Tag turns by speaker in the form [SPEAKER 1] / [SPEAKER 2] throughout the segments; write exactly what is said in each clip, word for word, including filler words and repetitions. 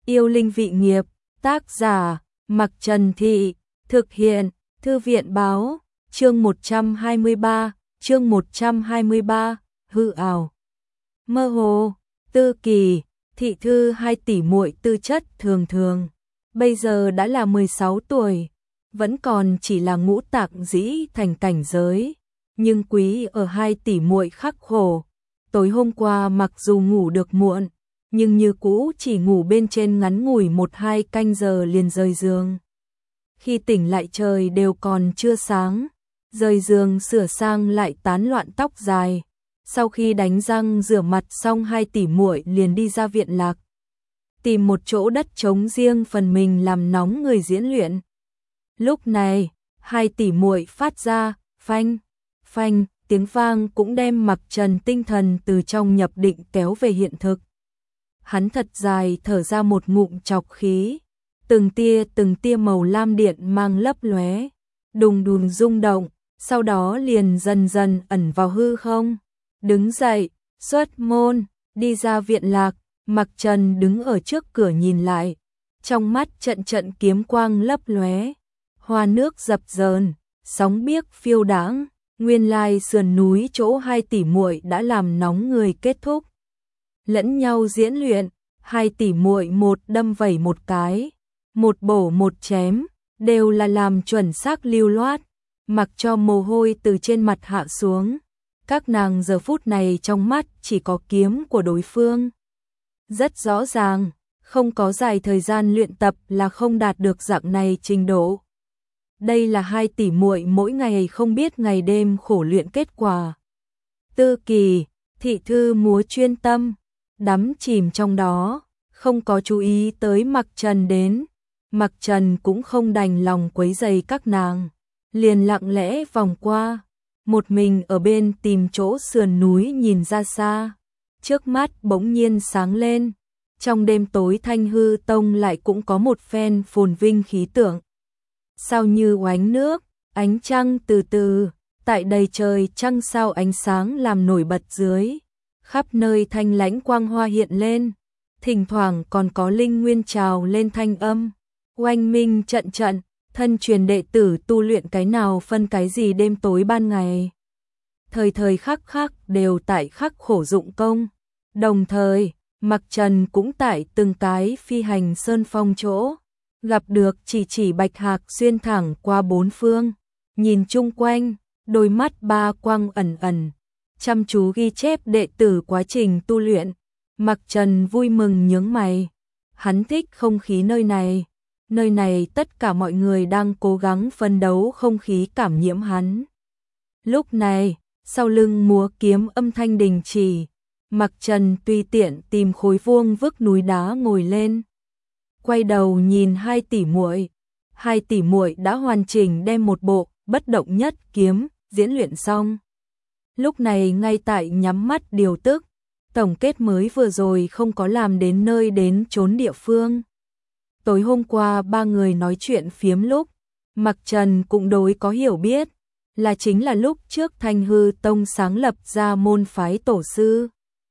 [SPEAKER 1] Yêu linh vị nghiệp, tác giả, Mặc Trần Thị, thực hiện, Thư viện báo, chương một trăm hai mươi ba, chương một trăm hai mươi ba, hư ảo. Mơ hồ, Tư Kỳ, thị thư hai tỷ muội tư chất thường thường, bây giờ đã là mười sáu tuổi, vẫn còn chỉ là ngũ tạng dĩ thành cảnh giới, nhưng quý ở hai tỷ muội khắc khổ. Tối hôm qua mặc dù ngủ được muộn, nhưng như cũ chỉ ngủ bên trên ngắn ngủi một hai canh giờ liền rời giường. Khi tỉnh lại trời đều còn chưa sáng, rời giường sửa sang lại tán loạn tóc dài. Sau khi đánh răng rửa mặt xong hai tỷ muội liền đi ra viện lạc, tìm một chỗ đất trống riêng phần mình làm nóng người diễn luyện. Lúc này, hai tỷ muội phát ra phanh, phanh, tiếng vang cũng đem Mặc Trần tinh thần từ trong nhập định kéo về hiện thực. Hắn thật dài thở ra một ngụm trọc khí, từng tia từng tia màu lam điện mang lấp lóe, đùng đùng rung động, sau đó liền dần dần ẩn vào hư không. Đứng dậy, xuất môn, đi ra viện lạc, Mặc Trần đứng ở trước cửa nhìn lại, trong mắt trận trận kiếm quang lấp lóe, hoa nước dập dờn, sóng biếc phiêu đãng, nguyên lai sườn núi chỗ hai tỷ muội đã làm nóng người kết thúc. Lẫn nhau diễn luyện, hai tỷ muội một đâm vẩy một cái, một bổ một chém, đều là làm chuẩn xác lưu loát, mặc cho mồ hôi từ trên mặt hạ xuống. Các nàng giờ phút này trong mắt chỉ có kiếm của đối phương. Rất rõ ràng, không có dài thời gian luyện tập là không đạt được dạng này trình độ. Đây là hai tỷ muội mỗi ngày không biết ngày đêm khổ luyện kết quả. Tư Kỳ, thị thư múa chuyên tâm, đắm chìm trong đó, không có chú ý tới Mặc Trần đến. Mặc Trần cũng không đành lòng quấy rầy các nàng, liền lặng lẽ vòng qua, một mình ở bên tìm chỗ sườn núi nhìn ra xa. Trước mắt bỗng nhiên sáng lên, trong đêm tối Thanh Hư Tông lại cũng có một phen phồn vinh khí tượng. Sao như oánh nước, ánh trăng từ từ, tại đầy trời trăng sao ánh sáng làm nổi bật dưới, khắp nơi thanh lãnh quang hoa hiện lên, thỉnh thoảng còn có linh nguyên trào lên thanh âm, oanh minh trận trận, thân truyền đệ tử tu luyện cái nào phân cái gì đêm tối ban ngày. Thời thời khắc khắc đều tại khắc khổ dụng công, đồng thời, Mặc Trần cũng tại từng cái phi hành sơn phong chỗ, gặp được chỉ chỉ bạch hạc xuyên thẳng qua bốn phương, nhìn chung quanh, đôi mắt ba quang ẩn ẩn, chăm chú ghi chép đệ tử quá trình tu luyện. Mặc Trần vui mừng nhướng mày, hắn thích không khí nơi này, nơi này tất cả mọi người đang cố gắng phân đấu không khí cảm nhiễm hắn. Lúc này, sau lưng múa kiếm âm thanh đình chỉ, Mặc Trần tùy tiện tìm khối vuông vức núi đá ngồi lên, quay đầu nhìn hai tỷ muội, hai tỷ muội đã hoàn chỉnh đem một bộ bất động nhất kiếm diễn luyện xong. Lúc này ngay tại nhắm mắt điều tức, tổng kết mới vừa rồi không có làm đến nơi đến chốn địa phương. Tối hôm qua ba người nói chuyện phiếm lúc, Mặc Trần cũng đối có hiểu biết, là chính là lúc trước Thanh Hư Tông sáng lập ra môn phái tổ sư.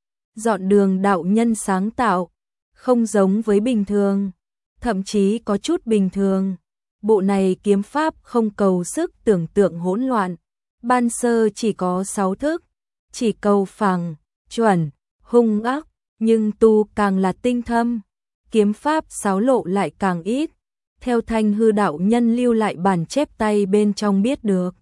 [SPEAKER 1] Dọn đường đạo nhân sáng tạo, không giống với bình thường, thậm chí có chút bình thường. Bộ này kiếm pháp không cầu sức tưởng tượng hỗn loạn, ban sơ chỉ có sáu thức, chỉ cầu phẳng, chuẩn, hung ác, nhưng tu càng là tinh thâm, kiếm pháp xáo lộ lại càng ít. Theo Thanh Hư đạo nhân lưu lại bản chép tay bên trong biết được.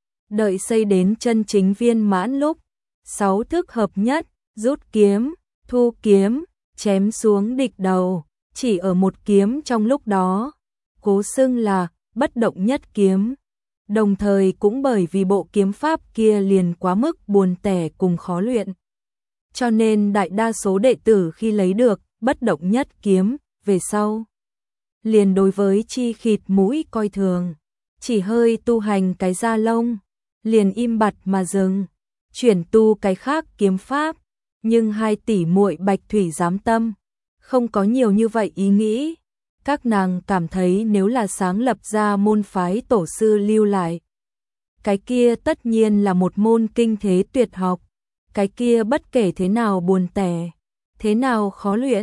[SPEAKER 1] Đợi xây đến chân chính viên mãn lúc, sáu thức hợp nhất, rút kiếm, thu kiếm, chém xuống địch đầu, chỉ ở một kiếm trong lúc đó, cố xưng là bất động nhất kiếm. Đồng thời cũng bởi vì bộ kiếm pháp kia liền quá mức buồn tẻ cùng khó luyện, cho nên đại đa số đệ tử khi lấy được bất động nhất kiếm về sau, liền đối với chi khịt mũi coi thường, chỉ hơi tu hành cái da lông, liền im bặt mà dừng, chuyển tu cái khác kiếm pháp. Nhưng hai tỷ muội Bạch Thủy giám tâm, không có nhiều như vậy ý nghĩ. Các nàng cảm thấy nếu là sáng lập ra môn phái tổ sư lưu lại, cái kia tất nhiên là một môn kinh thế tuyệt học, cái kia bất kể thế nào buồn tẻ, thế nào khó luyện,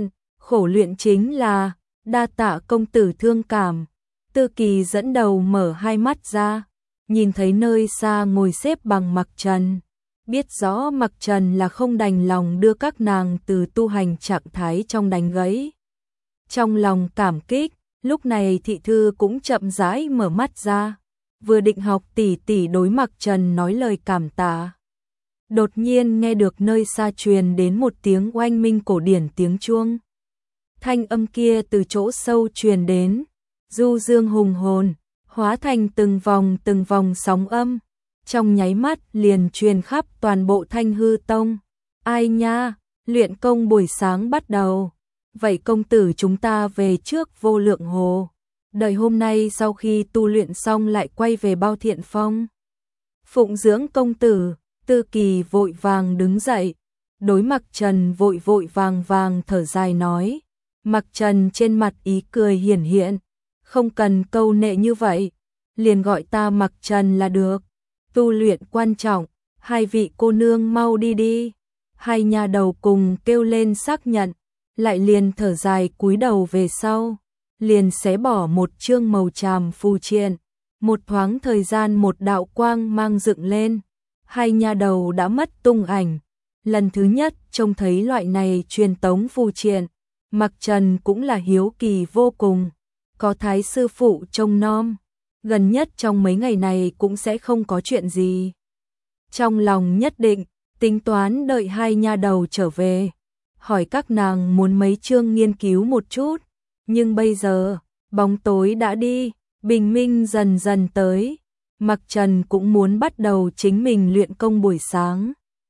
[SPEAKER 1] khổ luyện chính là, đa tạ công tử thương cảm. Tư Kỳ dẫn đầu mở hai mắt ra, nhìn thấy nơi xa ngồi xếp bằng Mặc Trần. Biết rõ Mặc Trần là không đành lòng đưa các nàng từ tu hành trạng thái trong đánh gãy. Trong lòng cảm kích, lúc này thị thư cũng chậm rãi mở mắt ra, vừa định học tỷ tỷ đối Mặc Trần nói lời cảm tạ. Đột nhiên nghe được nơi xa truyền đến một tiếng oanh minh cổ điển tiếng chuông. Thanh âm kia từ chỗ sâu truyền đến, du dương hùng hồn, hóa thành từng vòng từng vòng sóng âm, trong nháy mắt liền truyền khắp toàn bộ Thanh Hư Tông. Ai nha, luyện công buổi sáng bắt đầu. Vậy công tử chúng ta về trước Vô Lượng Hồ. Đợi hôm nay sau khi tu luyện xong lại quay về Bao Thiện Phong. Phụng dưỡng công tử, Tư Kỳ vội vàng đứng dậy. Đối Mặc Trần vội vội vàng vàng thở dài nói. Mặc Trần trên mặt ý cười hiển hiện. Không cần câu nệ như vậy, liền gọi ta Mặc Trần là được. Tu luyện quan trọng, hai vị cô nương mau đi đi. Hai nhà đầu cùng kêu lên xác nhận, lại liền thở dài cúi đầu về sau, liền xé bỏ một chương màu tràm phù triện. Một thoáng thời gian một đạo quang mang dựng lên, hai nhà đầu đã mất tung ảnh. Lần thứ nhất trông thấy loại này truyền tống phù triện, Mặc Trần cũng là hiếu kỳ vô cùng. Có Thái sư phụ trông nom, gần nhất trong mấy ngày này cũng sẽ không có chuyện gì. Trong lòng nhất định, tính toán đợi hai nha đầu trở về, hỏi các nàng muốn mấy chương nghiên cứu một chút. Nhưng bây giờ, bóng tối đã đi, bình minh dần dần tới. Mặc Trần cũng muốn bắt đầu chính mình luyện công buổi sáng.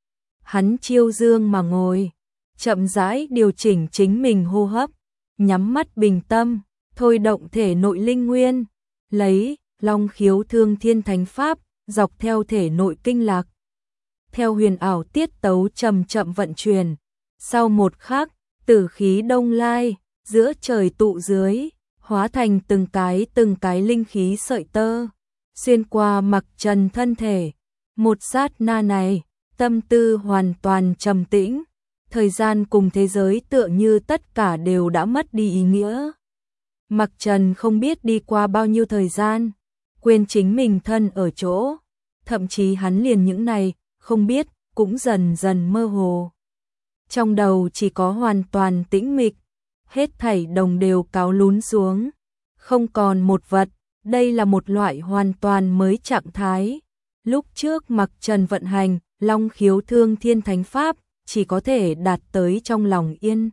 [SPEAKER 1] Hắn chiêu dương mà ngồi, chậm rãi điều chỉnh chính mình hô hấp, nhắm mắt bình tâm, thôi động thể nội linh nguyên, lấy Long Khiếu Thương Thiên Thánh Pháp dọc theo thể nội kinh lạc, theo huyền ảo tiết tấu chậm chậm vận chuyển. Sau một khắc, tử khí đông lai, giữa trời tụ dưới, hóa thành từng cái từng cái linh khí sợi tơ, xuyên qua Mặc Trần thân thể. Một sát na này, tâm tư hoàn toàn trầm tĩnh, thời gian cùng thế giới tựa như tất cả đều đã mất đi ý nghĩa. Mặc Trần không biết đi qua bao nhiêu thời gian, quên chính mình thân ở chỗ, thậm chí hắn liền những này, không biết, cũng dần dần mơ hồ. Trong đầu chỉ có hoàn toàn tĩnh mịch, hết thảy đồng đều cáo lún xuống, không còn một vật, đây là một loại hoàn toàn mới trạng thái. Lúc trước Mặc Trần vận hành Long Khiếu Thương Thiên Thánh Pháp, chỉ có thể đạt tới trong lòng yên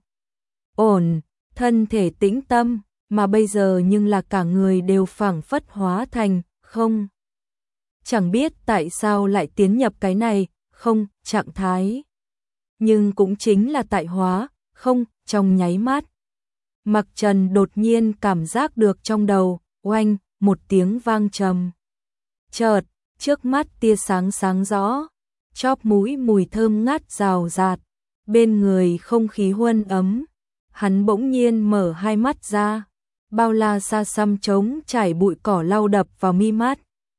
[SPEAKER 1] ổn, thân thể tĩnh tâm, mà bây giờ nhưng là cả người đều phảng phất hóa thành không. Chẳng biết tại sao lại tiến nhập cái này không trạng thái, nhưng cũng chính là tại hóa không trong nháy mắt. Mặc Trần đột nhiên cảm giác được trong đầu oanh một tiếng vang trầm. Chợt, trước mắt tia sáng sáng rõ, chóp mũi mùi thơm ngát rào rạt, bên người không khí huân ấm. Hắn bỗng nhiên mở hai mắt ra, bao la xa xăm trống trải bụi cỏ lau đập vào mi mắt.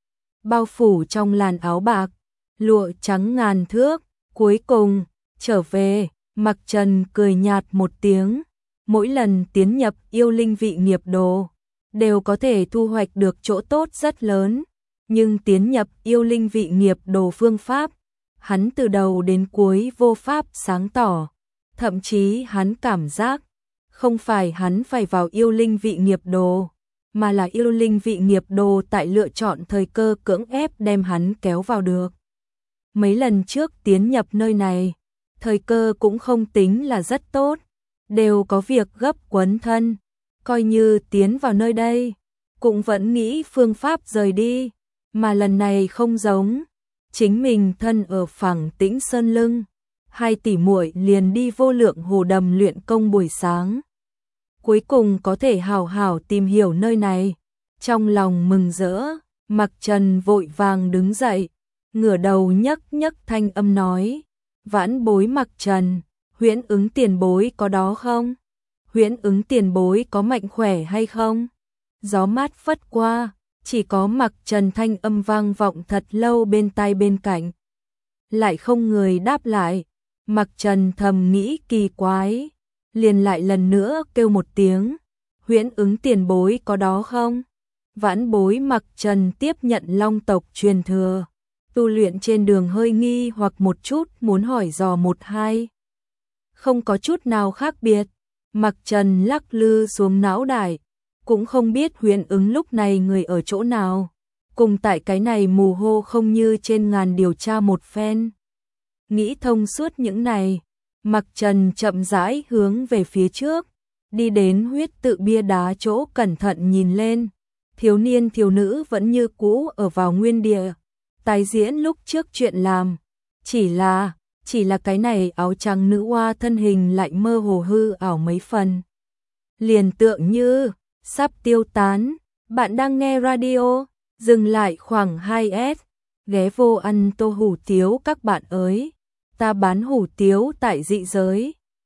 [SPEAKER 1] Bao phủ trong làn áo bạc, lụa trắng ngàn thước, cuối cùng, trở về. Mặc Trần cười nhạt một tiếng, mỗi lần tiến nhập yêu linh vị nghiệp đồ, đều có thể thu hoạch được chỗ tốt rất lớn. Nhưng tiến nhập yêu linh vị nghiệp đồ phương pháp, hắn từ đầu đến cuối vô pháp sáng tỏ. Thậm chí hắn cảm giác, không phải hắn phải vào yêu linh vị nghiệp đồ, mà là yêu linh vị nghiệp đồ tại lựa chọn thời cơ cưỡng ép đem hắn kéo vào được. Mấy lần trước tiến nhập nơi này, thời cơ cũng không tính là rất tốt, đều có việc gấp quấn thân, coi như tiến vào nơi đây, cũng vẫn nghĩ phương pháp rời đi, mà lần này không giống, chính mình thân ở phẳng tĩnh sơn lưng, hai tỷ muội liền đi Vô Lượng Hồ đầm luyện công buổi sáng. Cuối cùng có thể hào hào tìm hiểu nơi này, trong lòng mừng rỡ. Mặc Trần vội vàng đứng dậy, ngửa đầu nhấc nhấc thanh âm nói, vãn bối Mặc Trần, Huyễn Ứng tiền bối có đó không? Huyễn Ứng tiền bối có mạnh khỏe hay không? Gió mát phất qua, chỉ có Mặc Trần thanh âm vang vọng thật lâu bên tai bên cạnh. Lại không người đáp lại, Mặc Trần thầm nghĩ kỳ quái, liền lại lần nữa kêu một tiếng, Huyễn Ứng tiền bối có đó không? Vãn bối Mặc Trần tiếp nhận Long tộc truyền thừa, tu luyện trên đường hơi nghi hoặc một chút muốn hỏi dò một hai. Không có chút nào khác biệt, Mặc Trần lắc lư xuống não đại, cũng không biết Huyễn Ứng lúc này người ở chỗ nào, cùng tại cái này mù hô không như trên ngàn điều tra một phen. Nghĩ thông suốt những này, Mặc Trần chậm rãi hướng về phía trước, đi đến huyết tự bia đá chỗ cẩn thận nhìn lên, thiếu niên thiếu nữ vẫn như cũ ở vào nguyên địa, tái diễn lúc trước chuyện làm, chỉ là, chỉ là cái này áo trắng nữ oa thân hình lại mơ hồ hư ảo mấy phần. Liền tượng như, sắp tiêu tán, bạn đang nghe radio, dừng lại khoảng hai S, ghé vô ăn tô hủ tiếu các bạn ơi, ta bán hủ tiếu tại dị giới.